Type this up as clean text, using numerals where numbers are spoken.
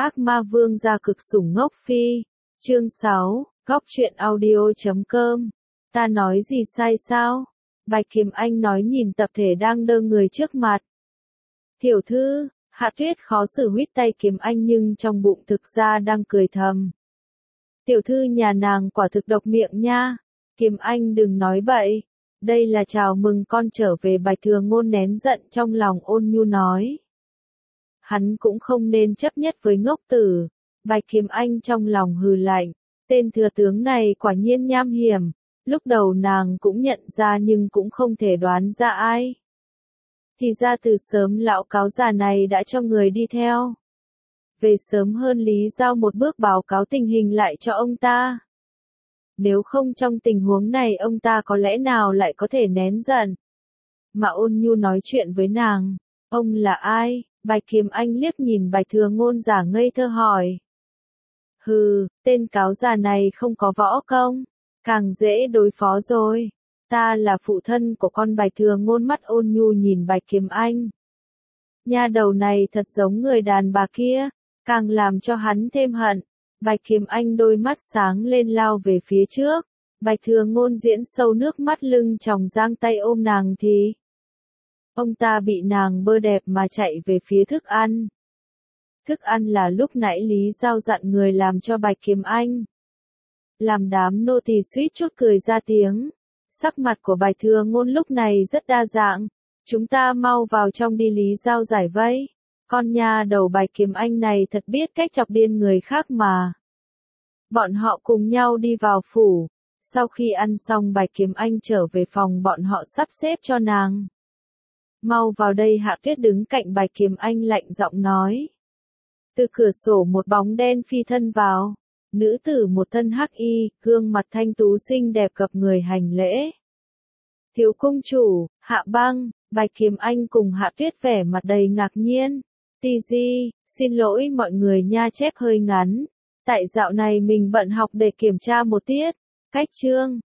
Ác ma vương gia cực sủng ngốc phi. Chương 6, Góc truyện audio.com. Ta nói gì sai sao? Bạch Kiếm Anh nói nhìn tập thể đang đơ người trước mặt. Tiểu thư, Hạ Tuyết khó xử huýt tay Kiếm Anh nhưng trong bụng thực ra đang cười thầm. Tiểu thư nhà nàng quả thực độc miệng nha. Kiếm Anh đừng nói bậy. Đây là chào mừng con trở về. Bạch Thừa Ngôn nén giận trong lòng ôn nhu nói. Hắn cũng không nên chấp nhất với ngốc tử. Bạch Kiếm Anh trong lòng hừ lạnh. Tên thừa tướng này quả nhiên nham hiểm. Lúc đầu nàng cũng nhận ra nhưng cũng không thể đoán ra ai. Thì ra từ sớm lão cáo già này đã cho người đi theo. Về sớm hơn Lý Giao một bước báo cáo tình hình lại cho ông ta. Nếu không trong tình huống này ông ta có lẽ nào lại có thể nén giận. Mà ôn nhu nói chuyện với nàng. Ông là ai? Bạch Kiếm Anh liếc nhìn Bạch Thừa Ngôn giả ngây thơ hỏi. Hừ, tên cáo già này không có võ công. Càng dễ đối phó rồi. Ta là phụ thân của con. Bạch Thừa Ngôn mắt ôn nhu nhìn Bạch Kiếm Anh. Nha đầu này thật giống người đàn bà kia. Càng làm cho hắn thêm hận. Bạch Kiếm Anh đôi mắt sáng lên lao về phía trước. Bạch Thừa Ngôn diễn sâu nước mắt lưng tròng giang tay ôm nàng thì. Ông ta bị nàng bơ đẹp mà chạy về phía thức ăn. Thức ăn là lúc nãy Lý Giao dặn người làm cho Bạch Kiếm Anh. Làm đám nô tỳ suýt chút cười ra tiếng. Sắc mặt của Bạch Thừa Ngôn lúc này rất đa dạng. Chúng ta mau vào trong đi. Lý Giao giải vây. Con nha đầu Bạch Kiếm Anh này thật biết cách chọc điên người khác mà. Bọn họ cùng nhau đi vào phủ. Sau khi ăn xong Bạch Kiếm Anh trở về phòng bọn họ sắp xếp cho nàng. Mau vào đây. Hạ Tuyết đứng cạnh Bạch Kiếm Anh lạnh giọng nói. Từ cửa sổ một bóng đen phi thân vào. Nữ tử một thân hắc y, gương mặt thanh tú xinh đẹp cập người hành lễ. Thiếu cung chủ, Hạ Băng. Bạch Kiếm Anh cùng Hạ Tuyết vẻ mặt đầy ngạc nhiên. Di, xin lỗi mọi người nha, chép hơi ngắn. Tại dạo này mình bận học để kiểm tra một tiết. Cách chương.